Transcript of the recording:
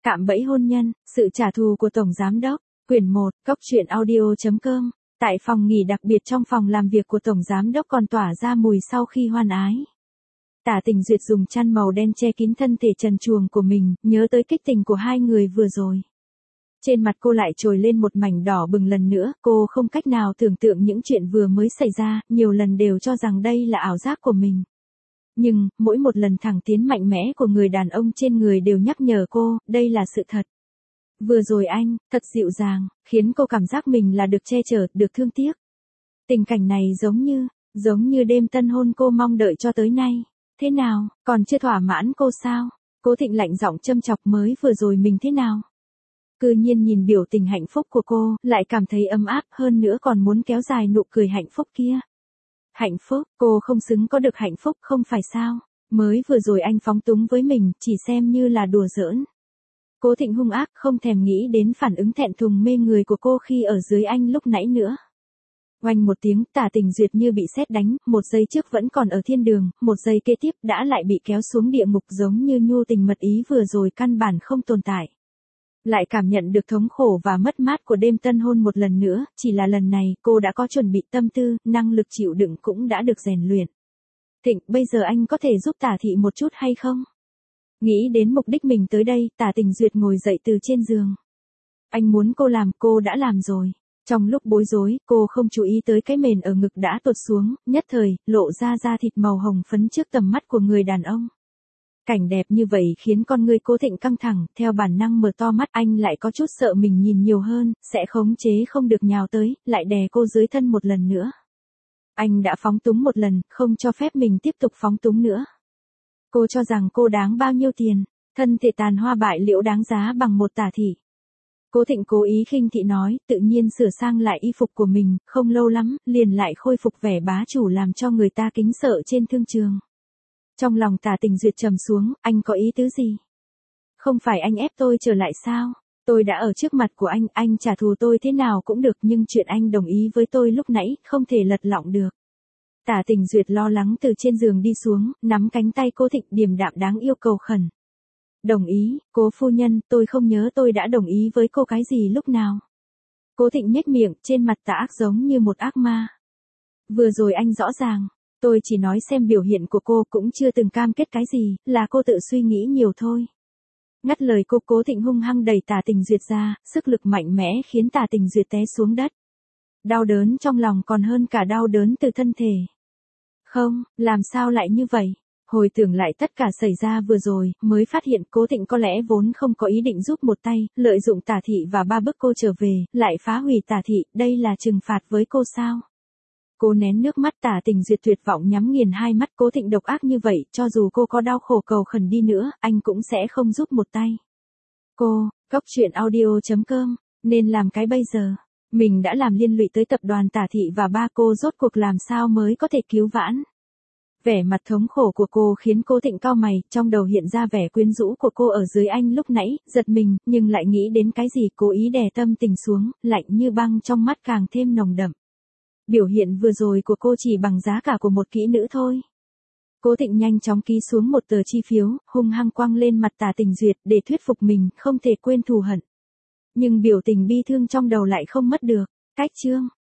Cạm bẫy hôn nhân, sự trả thù của Tổng Giám đốc, quyển 1, coctruyện.audio.com. Tại phòng nghỉ đặc biệt trong phòng làm việc của Tổng Giám đốc còn tỏa ra mùi sau khi hoan ái. Tả Tình Duyệt dùng chăn màu đen che kín thân thể trần truồng của mình, nhớ tới kích tình của hai người vừa rồi. Trên mặt cô lại trồi lên một mảnh đỏ bừng lần nữa, cô không cách nào tưởng tượng những chuyện vừa mới xảy ra, nhiều lần đều cho rằng đây là ảo giác của mình. Nhưng, mỗi một lần thẳng tiến mạnh mẽ của người đàn ông trên người đều nhắc nhở cô, đây là sự thật. Vừa rồi anh, thật dịu dàng, khiến cô cảm giác mình là được che chở, được thương tiếc. Tình cảnh này giống như đêm tân hôn cô mong đợi cho tới nay. Thế nào, còn chưa thỏa mãn cô sao? Cố Thịnh lạnh giọng châm chọc mới vừa rồi mình thế nào? Cư nhiên nhìn biểu tình hạnh phúc của cô, lại cảm thấy ấm áp hơn nữa còn muốn kéo dài nụ cười hạnh phúc kia. Hạnh phúc, cô không xứng có được hạnh phúc không phải sao? Mới vừa rồi anh phóng túng với mình, chỉ xem như là đùa giỡn. Cố Thịnh hung ác không thèm nghĩ đến phản ứng thẹn thùng mê người của cô khi ở dưới anh lúc nãy nữa. Oanh một tiếng, Tả Tình Duyệt như bị sét đánh, một giây trước vẫn còn ở thiên đường, một giây kế tiếp đã lại bị kéo xuống địa ngục giống như nhu tình mật ý vừa rồi căn bản không tồn tại. Lại cảm nhận được thống khổ và mất mát của đêm tân hôn một lần nữa, chỉ là lần này cô đã có chuẩn bị tâm tư, năng lực chịu đựng cũng đã được rèn luyện. Thịnh, bây giờ anh có thể giúp Tả thị một chút hay không? Nghĩ đến mục đích mình tới đây, Tả Tình Duyệt ngồi dậy từ trên giường. Anh muốn cô làm, cô đã làm rồi. Trong lúc bối rối, cô không chú ý tới cái mền ở ngực đã tuột xuống, nhất thời, lộ ra da thịt màu hồng phấn trước tầm mắt của người đàn ông. Cảnh đẹp như vậy khiến con người Cố Thịnh căng thẳng, theo bản năng mở to mắt, anh lại có chút sợ mình nhìn nhiều hơn, sẽ khống chế không được nhào tới, lại đè cô dưới thân một lần nữa. Anh đã phóng túng một lần, không cho phép mình tiếp tục phóng túng nữa. Cô cho rằng cô đáng bao nhiêu tiền, thân thể tàn hoa bại liễu đáng giá bằng một Tả thị. Cố Thịnh cố ý khinh thị nói, tự nhiên sửa sang lại y phục của mình, không lâu lắm, liền lại khôi phục vẻ bá chủ làm cho người ta kính sợ trên thương trường. Trong lòng Tả Tình Duyệt trầm xuống, anh có ý tứ gì? Không phải anh ép tôi trở lại sao? Tôi đã ở trước mặt của anh trả thù tôi thế nào cũng được nhưng chuyện anh đồng ý với tôi lúc nãy, không thể lật lọng được. Tả Tình Duyệt lo lắng từ trên giường đi xuống, nắm cánh tay Cố Thịnh điềm đạm đáng yêu cầu khẩn. Đồng ý, Cố phu nhân, tôi không nhớ tôi đã đồng ý với cô cái gì lúc nào. Cố Thịnh nhếch miệng, trên mặt tà ác giống như một ác ma. Vừa rồi anh rõ ràng, tôi chỉ nói xem biểu hiện của cô cũng chưa từng cam kết cái gì, là cô tự suy nghĩ nhiều thôi. Ngắt lời cô, Cố Thịnh hung hăng đẩy Tả Tình Duyệt ra, sức lực mạnh mẽ khiến Tả Tình Duyệt té xuống đất. Đau đớn trong lòng còn hơn cả đau đớn từ thân thể. Không, làm sao lại như vậy? Hồi tưởng lại tất cả xảy ra vừa rồi, mới phát hiện Cố Thịnh có lẽ vốn không có ý định giúp một tay, lợi dụng Tả thị và ba bức cô trở về, lại phá hủy Tả thị, đây là trừng phạt với cô sao? Cô nén nước mắt, Tả Tình Duyệt tuyệt vọng nhắm nghiền hai mắt. Cố Thịnh độc ác như vậy, cho dù cô có đau khổ cầu khẩn đi nữa, anh cũng sẽ không giúp một tay. Cô, coctruyện.audio.com, nên làm cái bây giờ? Mình đã làm liên lụy tới tập đoàn Tả thị và ba cô, rốt cuộc làm sao mới có thể cứu vãn? Vẻ mặt thống khổ của cô khiến Cố Thịnh cau mày, trong đầu hiện ra vẻ quyến rũ của cô ở dưới anh lúc nãy, giật mình, nhưng lại nghĩ đến cái gì, cố ý đè tâm tình xuống, lạnh như băng trong mắt càng thêm nồng đậm. Biểu hiện vừa rồi của cô chỉ bằng giá cả của một kỹ nữ thôi. Cố Thịnh nhanh chóng ký xuống một tờ chi phiếu, hung hăng quăng lên mặt Tả Tình Duyệt để thuyết phục mình không thể quên thù hận. Nhưng biểu tình bi thương trong đầu lại không mất được. Cách chương